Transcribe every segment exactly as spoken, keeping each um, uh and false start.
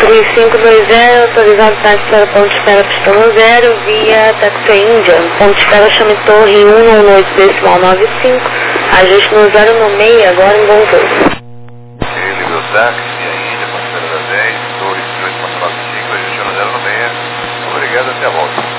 três cinco dois zero, autorizado táxi para ponto de espera pistão zero, via Taxi Índia. Ponto de espera chame Torre um um oito decimal nove cinco, ajuste no zero no meio, agora em bom voo. Ele ligou o táxi, via Índia, ponto de espera da dez, Torre dezoito ponto nove cinco, ajuste no zero no meio. Obrigado, até a volta.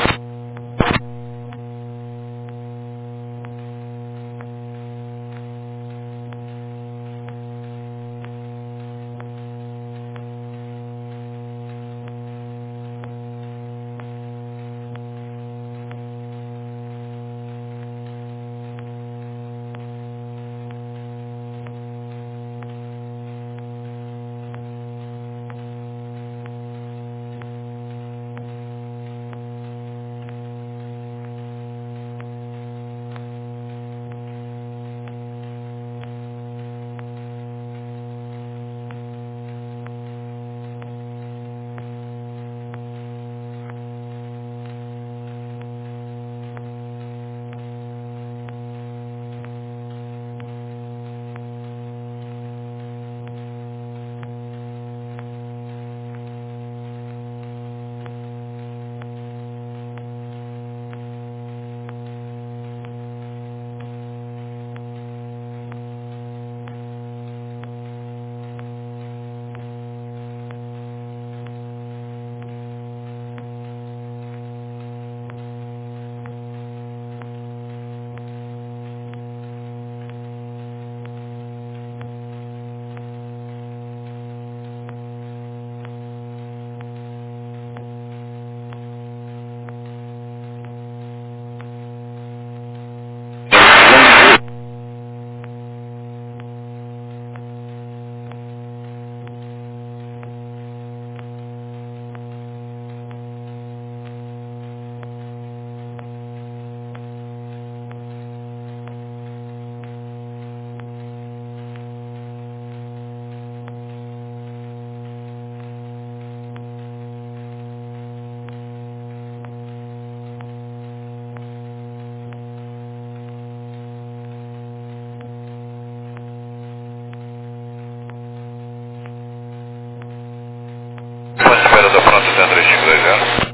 Ponto de espera da Frontier três cinco dois zero.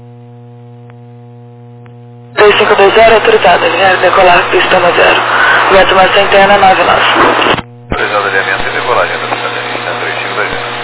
três cinco dois zero, autorizado, alinhar e decolar, pista no zero. Vento massa interna, nove nós. Autorizado alinhamento e decolagem da Frontier três cinco dois zero.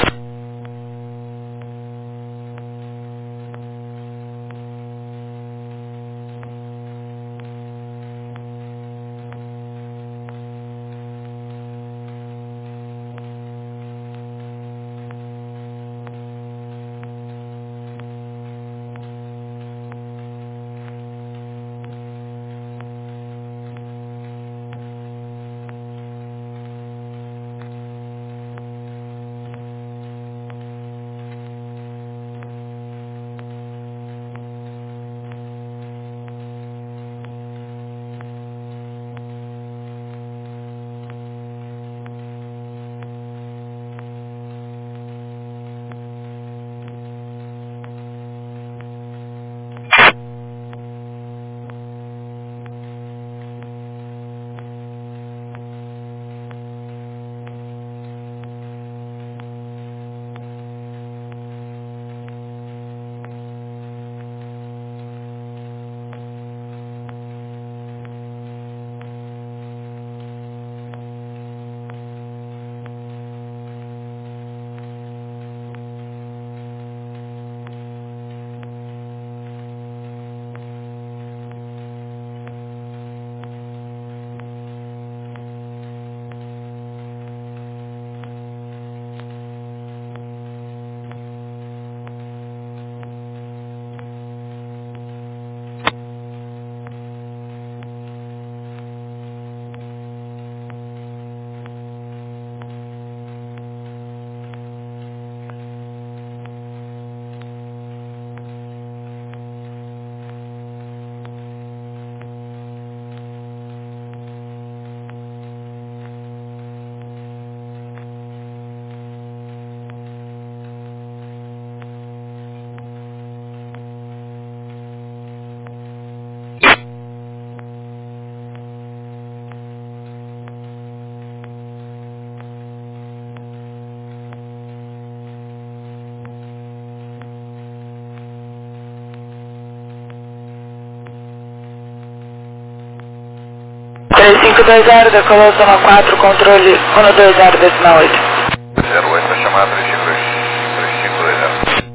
cinco dois zero, decolou zona quatro, controle um dois zero, decimal oito. zero oito, vai chamar três cinco dois zero.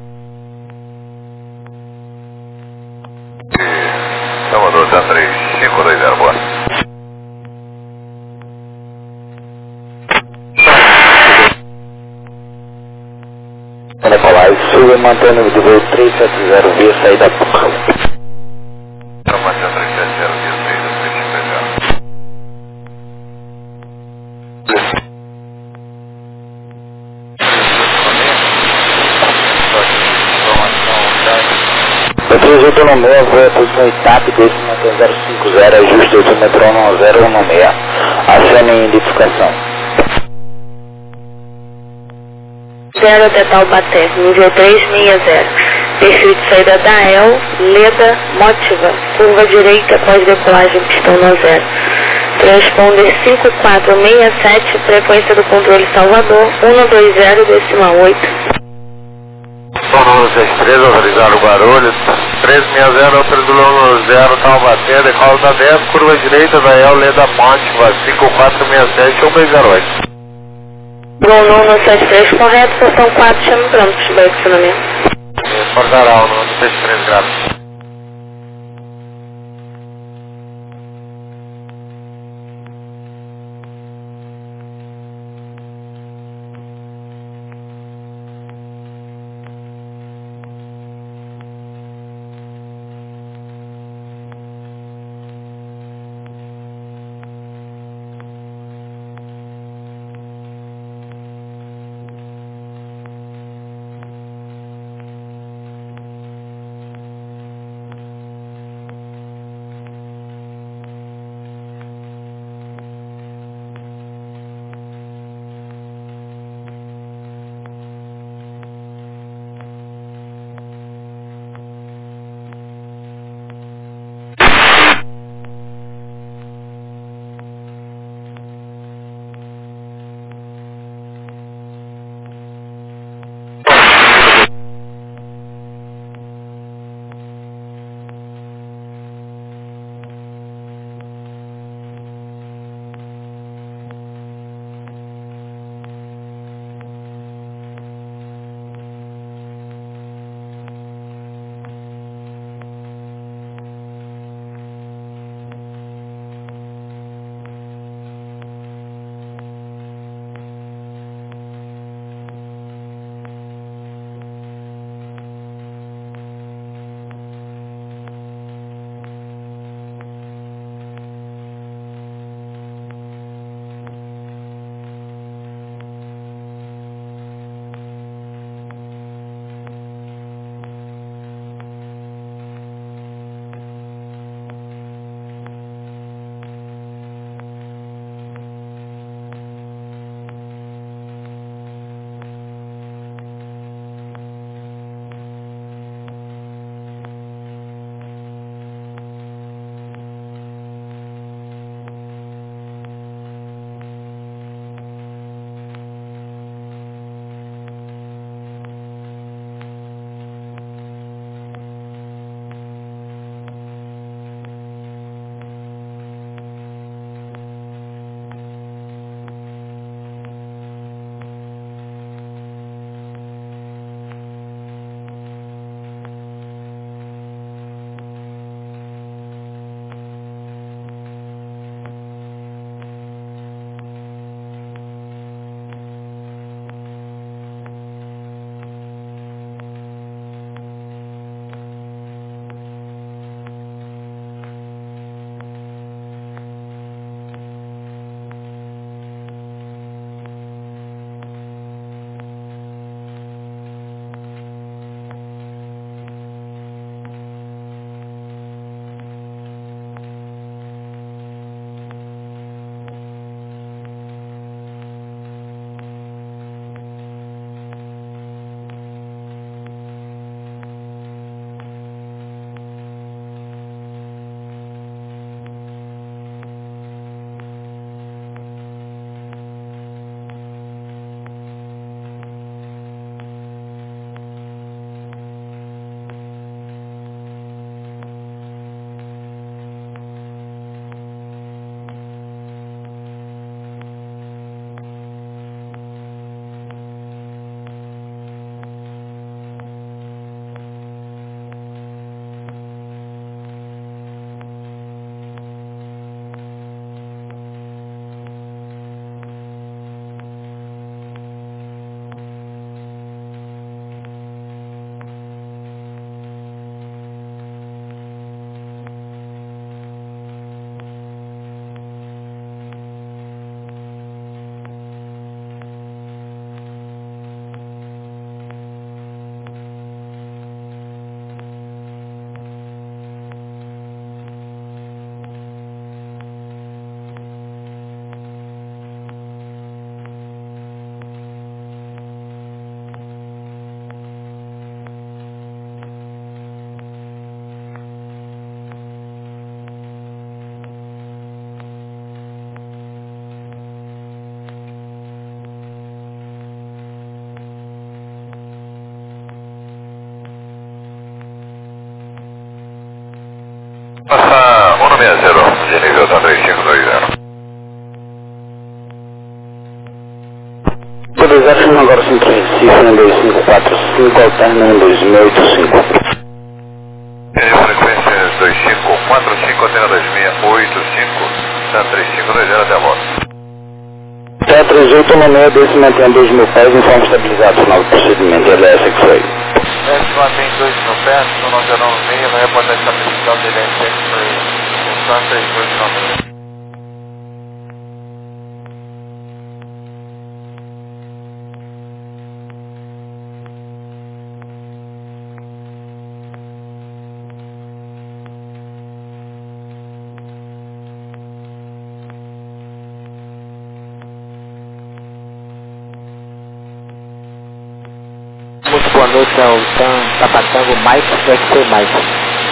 E Salvador, tá três cinco dois zero, boa. Nicolai, suba mantendo o voo três sete zero, via saída porra. Então, mantendo três sete zero, via saída três cinco dois zero. Eu fiz autonomia, vou a posição etapa, desce mantendo zero cinco zero, ajuste oito metrônomo zero um seis. Acene em identificação. zero até Taubaté, nível três seis zero. Perfil de saída da E L, Leda, Motiva, curva direita após decolagem, pistão no zero. Transponder cinco quatro seis sete, frequência do controle Salvador, um dois zero, decimal oito. Sono seis três, autorizado Guarulhos, três seis zero, autorizado zero, Taubaté, decola da dez, curva direita da E L, Leda, Motiva, cinco quatro seis sete, um dois zero oito. Bruno no sete três, correto, estação quatro, chame prontos, direcionamento. Portaral, no sete três graus. um seis zero, de nível tá três cinco dois zero. dois zero, agora cinco Recife, um dois cinco quatro cinco, alterna um dois seis oito cinco. Frequência dois cinco quatro cinco, antena dois seis oito cinco, tá três cinco dois zero, até a volta. T três oito um seis, desse mantém dois mil pés, informe estabilizado, final do procedimento, L S X-Ray. Esse mantém dois mil pés, no zero um seis, vai reportar estabilização dele é X-Ray, função três oito um seis. Muito boa noite ao Tan Tapatango Mike, X C Mike.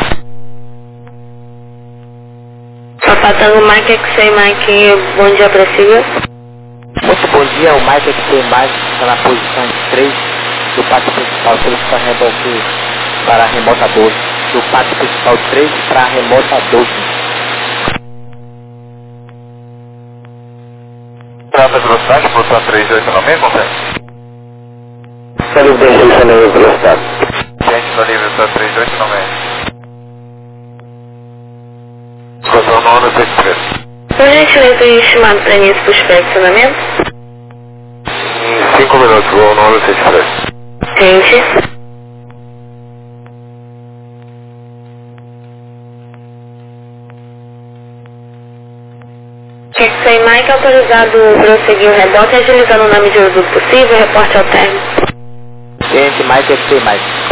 Tapatango Mike, X C Mike, bom dia pra Silvia. Muito bom dia, o Mike X C Mike está na posição três do pátio principal, solicitando reboque para a remota doze. Do pátio principal três para a remota doze. Trata de velocidade, posição três oito um seis, consegue? Sabe bem, isso é nível velocidade. Gente no nível tá três oito um seis. Posição no ano seis três. Por gentileza, estimado para início do inspecionamento? Em cinco minutos, vou no ano seis três. Gente. X C Mike autorizado prosseguir o rebote, agilizando na medida do possível, reporte ao término. Gente, Mike X C Mike.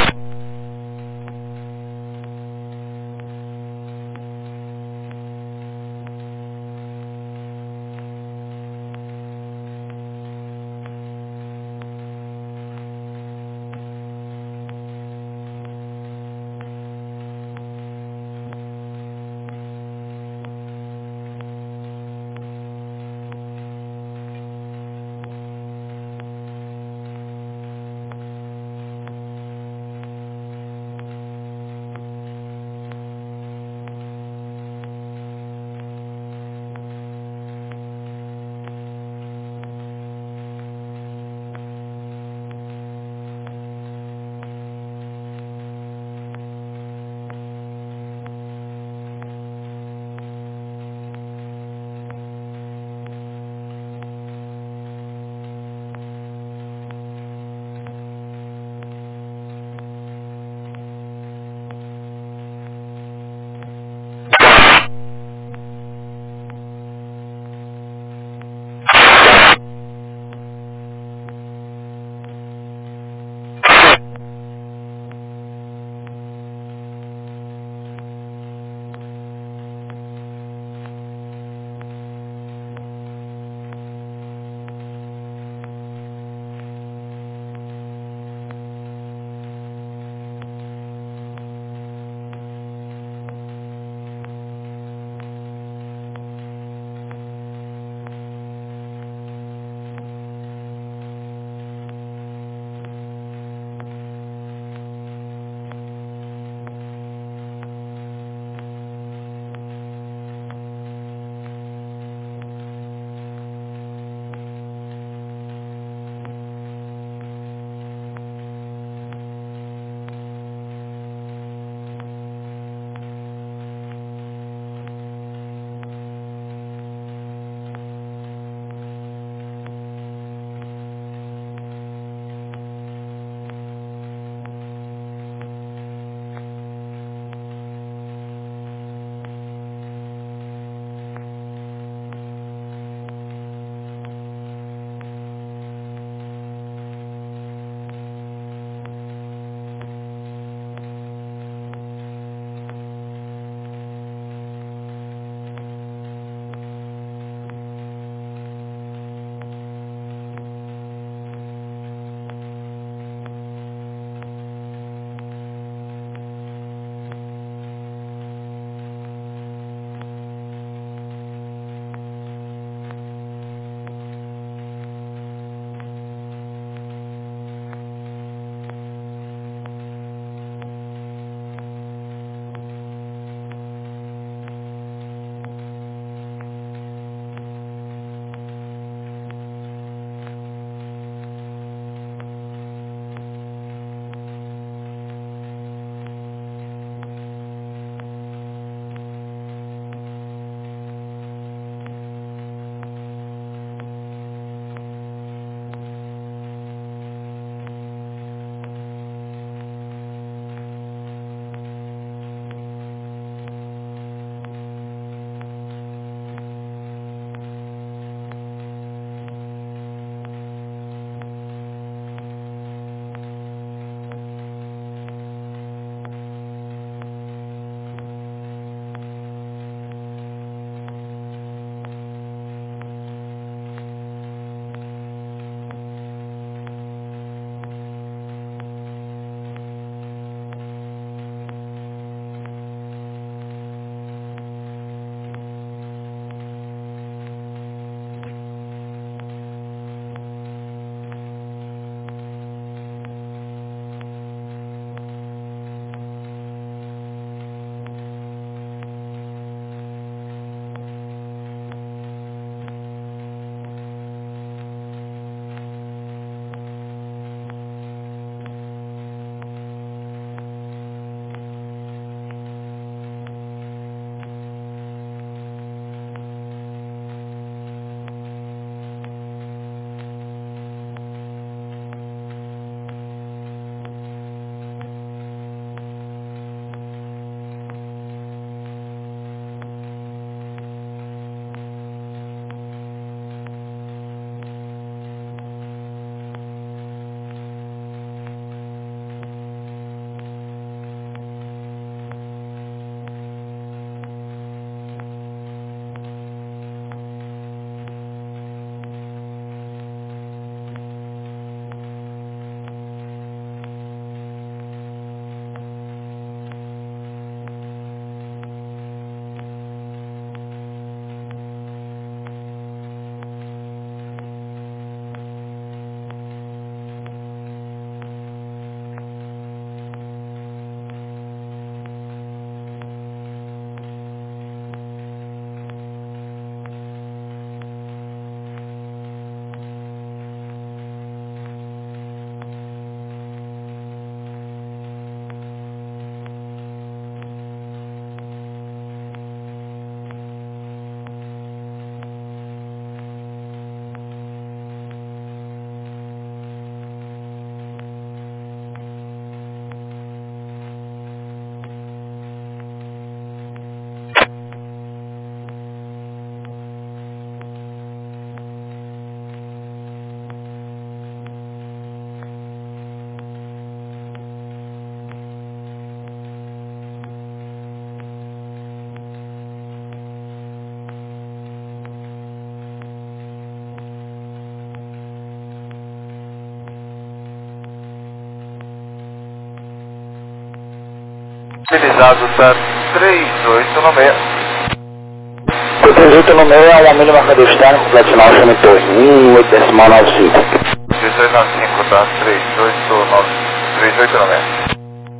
Utilizado tá três oito no seis. O três oito no seis é uma mini marcador externo, completo final, chame torre um oito decimal nove cinco. três oito nove cinco, tá? três oito nove, três oito no seis.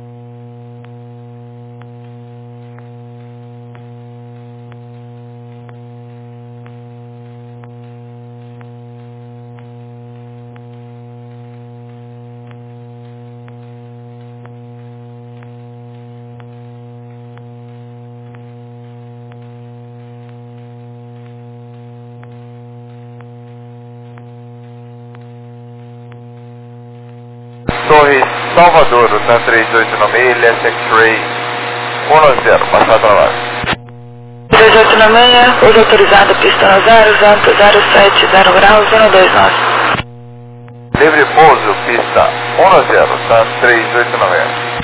Torre Salvador, tá três oito no seis, L S X-Ray um zero, passar para lá. três oito no seis, uso autorizado, pista zero, vento zero sete zero graus, um dois nove. Livre pouso, pista um zero, tá três oito no seis.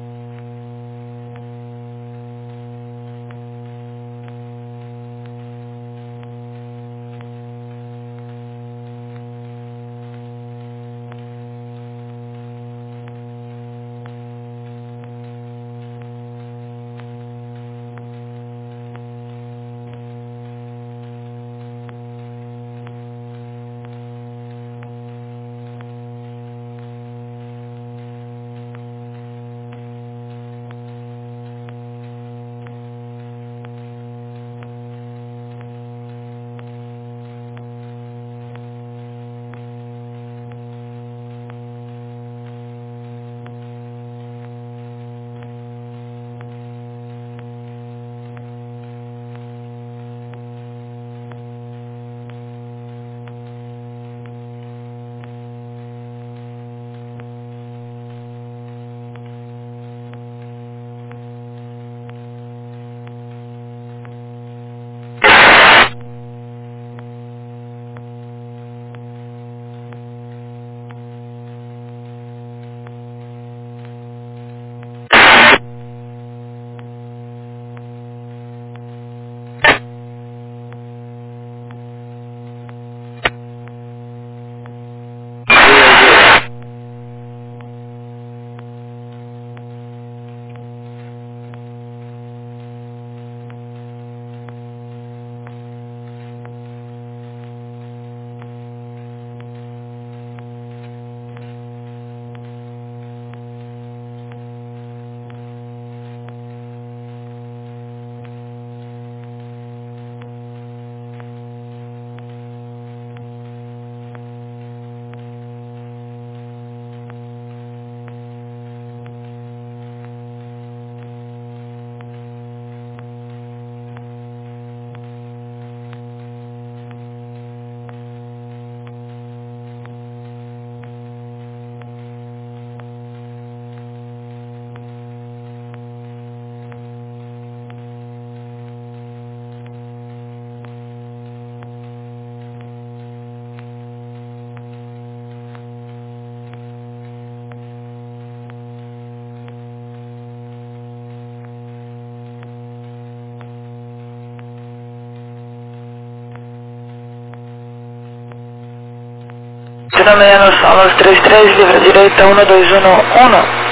Dinâmica nos solos três três, livre direita um dois um um.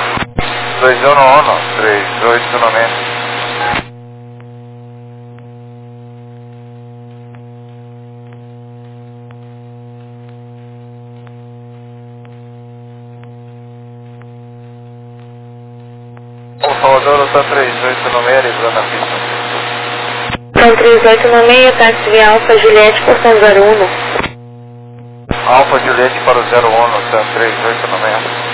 dois um um, três oito no seis. O Salvador tá três oito no seis, livrando a pista. São três oito no seis, táxi via Alfa Juliette, portão zero um. Alfa Juliette para o zero um, tá três oito no seis.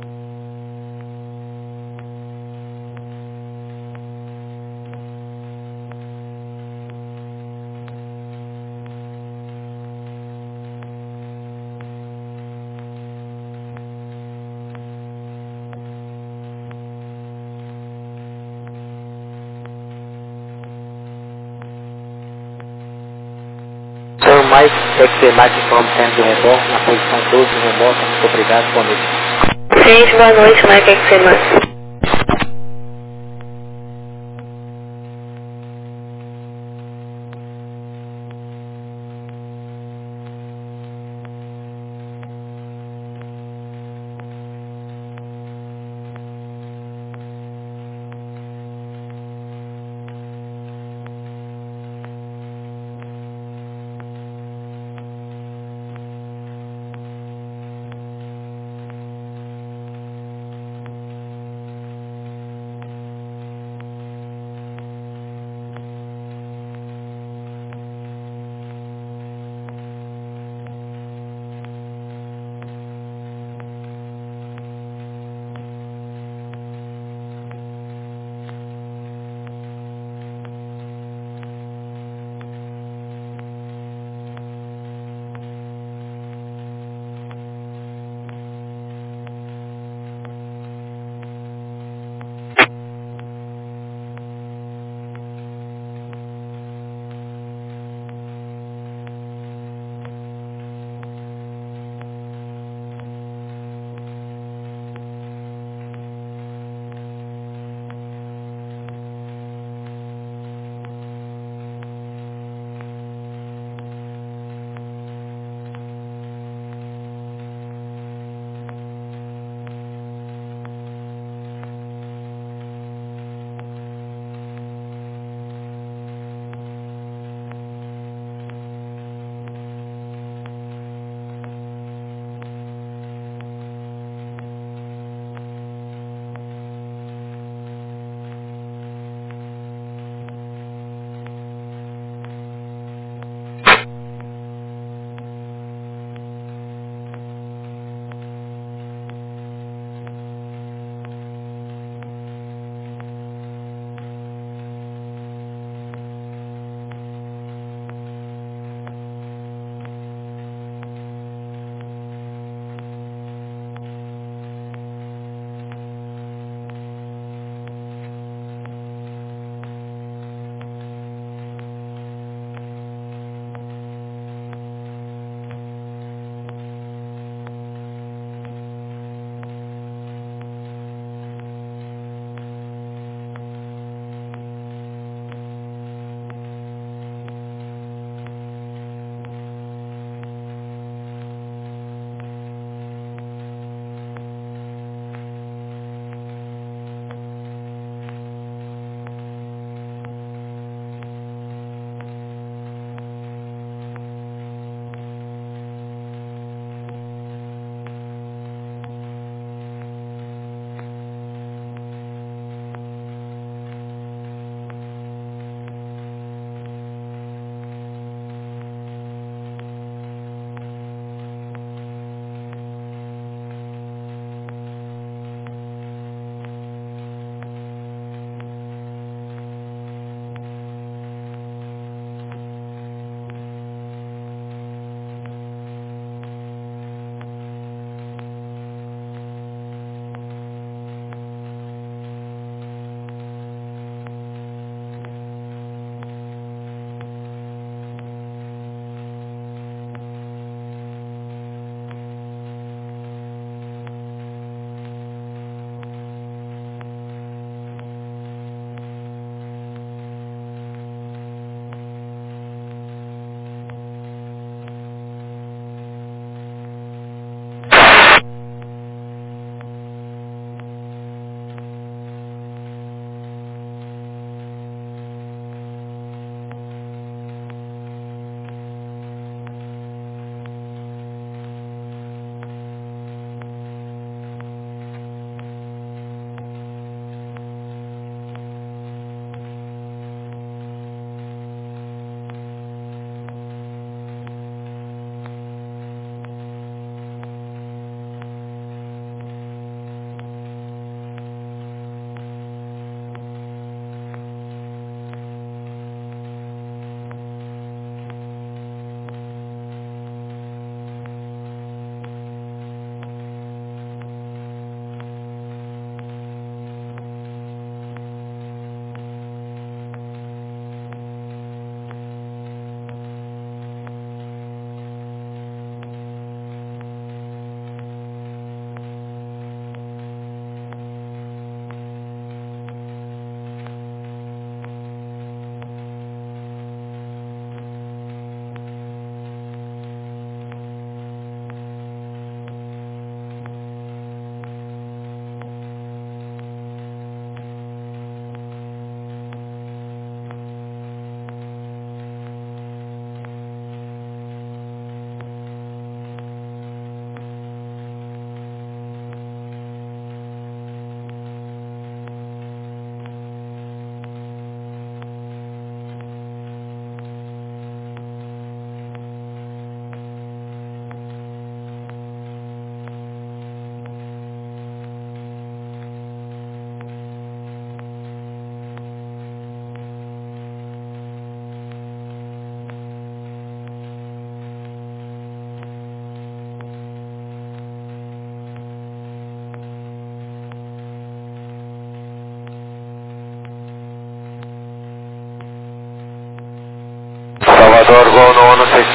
Mais X C Mike from Sam do Reborn, na posição doze remota, muito obrigado, boa noite. Gente, boa noite, Mike X C Mike.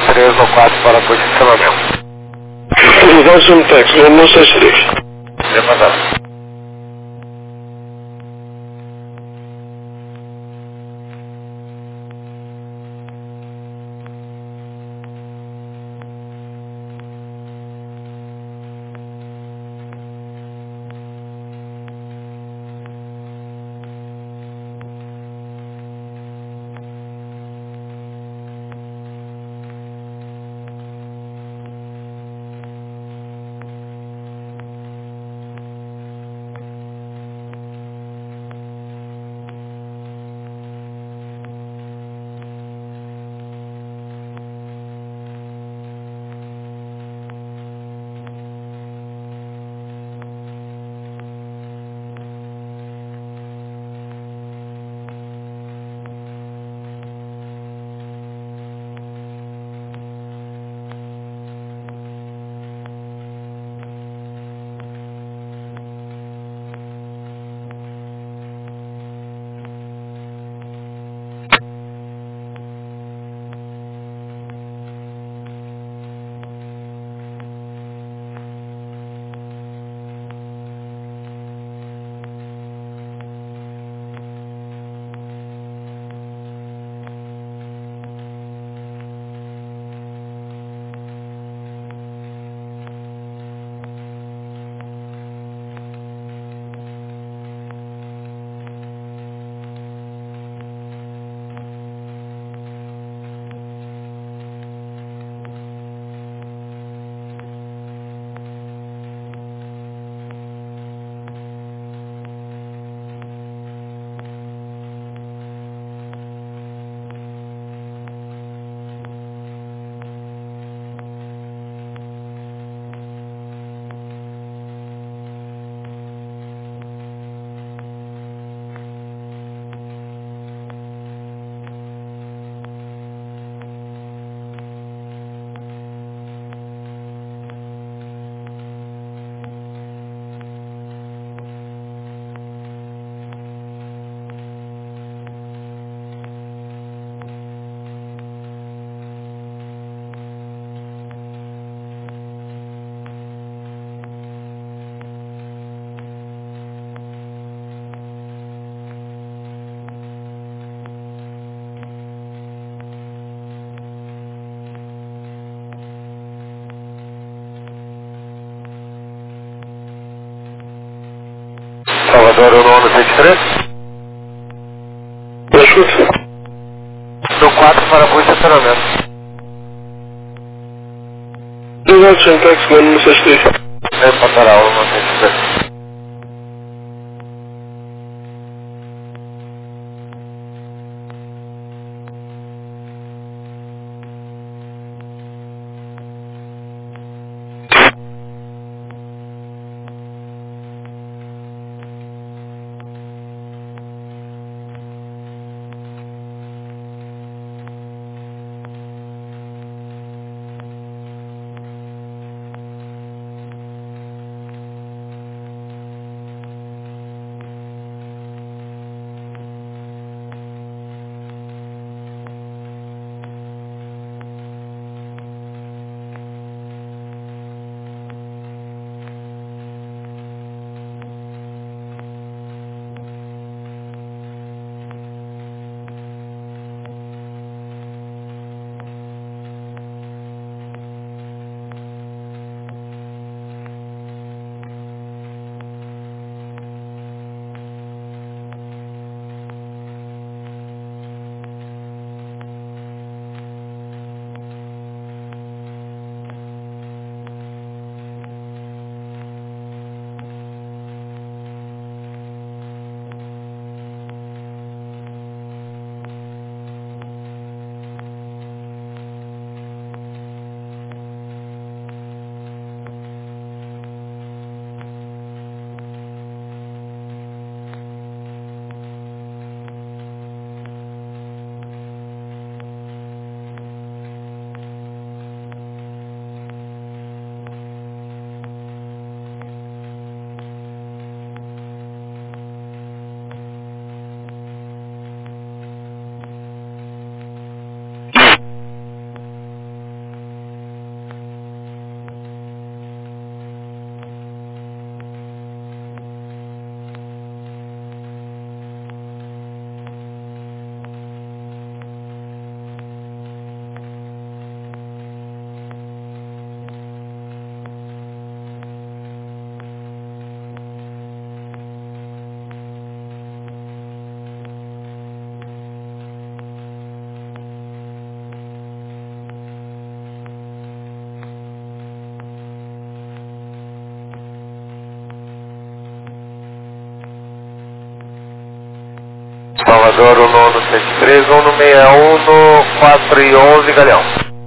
três no quatro para posicionamento. Autorizado táxi, um seis três. Demandado. Salvador, o nono vinte e três. Eu escuto. No quatro para posicionamento. Autorizado táxi, um seis três. Reportará o nono vinte e três. Salvador, um nono sete três, um no seis um, no quatro e onze, Galeão.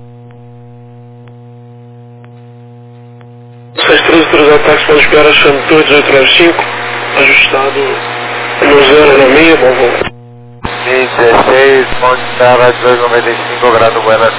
sete três, autorizado táxi para espera, Chametou, dezoito nove cinco, ajustado no zero no meio, bom voo. dezesseis, ponte espera, dezoito noventa e cinco, Grado Buenas.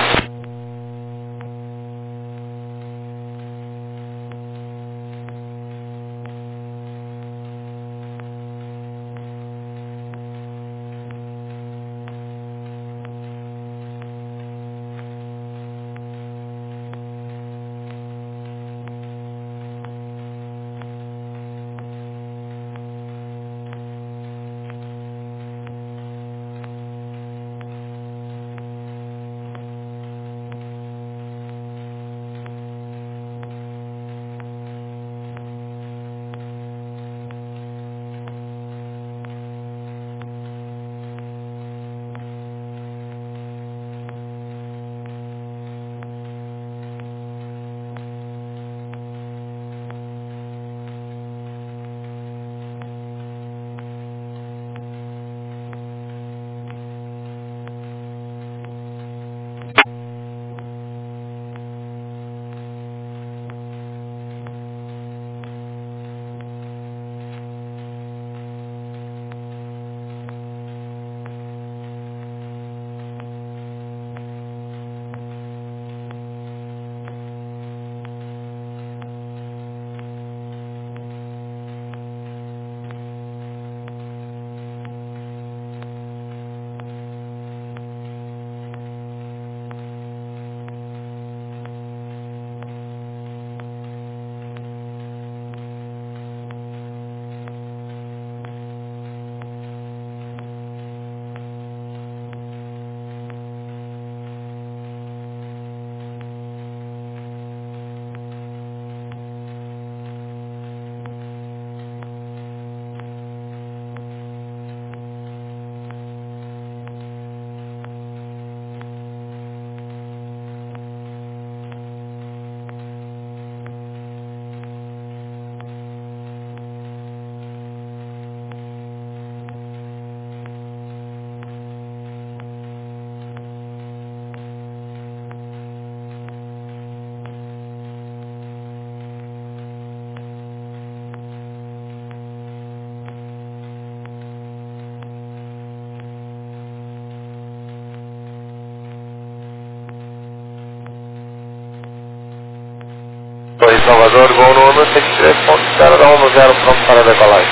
Torre Salvador, Gol nono sete três, ponto zero um zero, pronto para decolagem.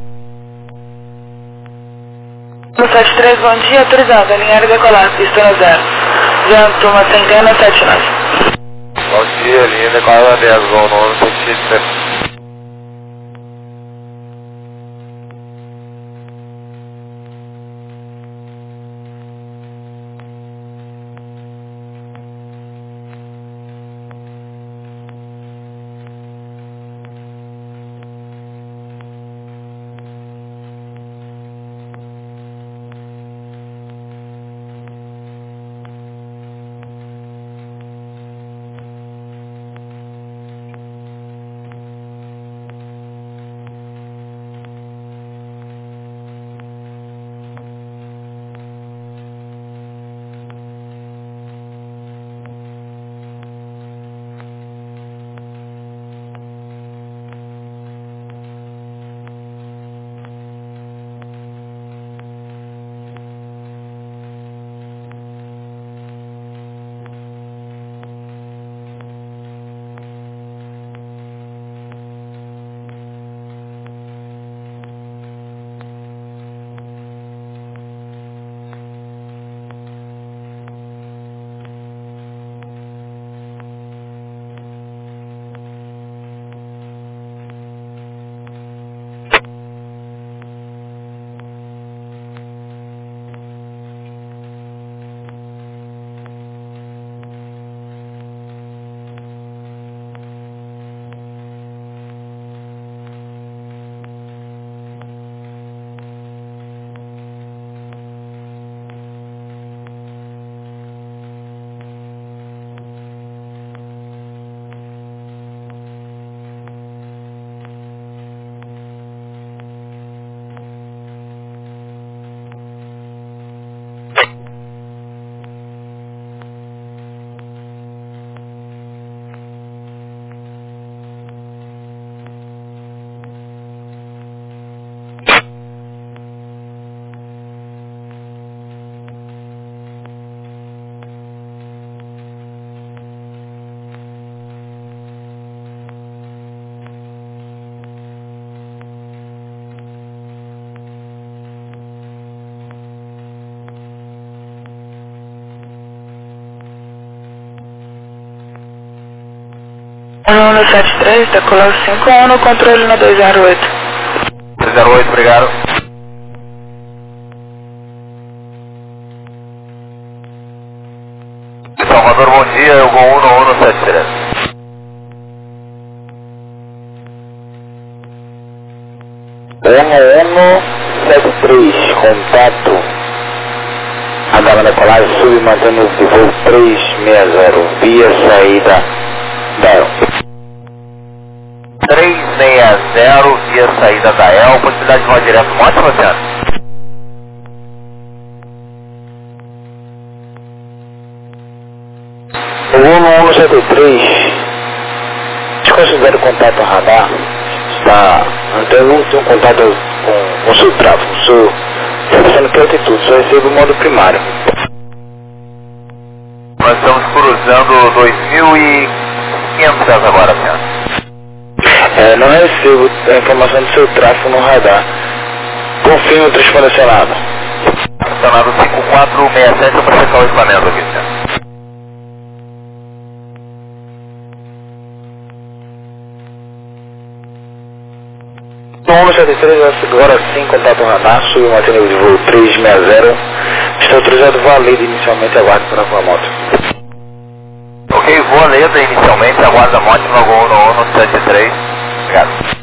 No sete três, bom dia, autorizado, alinhar e decolar, pista no zero. Vento, uma centena, sete nove. Bom dia, linha decolada dez, Gol nono sete três. um no sete três, decolar cinco um no controle no dois zero oito. dois zero oito, obrigado. Salvador, bom dia, eu vou um no um no sete três. um um sete três, contato. A dama decolagem sub mantendo de voo três seis zero, via saída da E L. três seis zero, via saída da E L, possibilidade de voar direto, Monte, Luciano? um um sete três, desconsidera o contato radar, está, então não tem um contato com o seu tráfego, o seu, está pensando que altitude, só recebe o modo primário. Nós estamos cruzando dois mil e quinhentos pés agora, senhor. É, não recebo a informação do seu tráfego no radar. Confirme o transcondicionado. Condicionado cinco quatro seis sete, eu vou checar o equipamento aqui, senhor. um sete três, agora sim, contato radar, subiu uma nível de voo três seis zero. Está autorizado válido inicialmente, aguarde para a moto. Ok, voa leda inicialmente, aguarda a moto no um no um no sete três. Obrigado.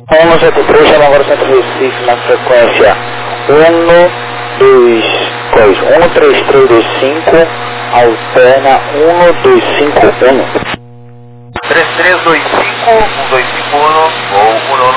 um sete três, chama agora o Centro Recife na frequência um, dois, dois, um três três dois cinco, alterna um dois cinco um. três três dois cinco, um dois cinco um, ou um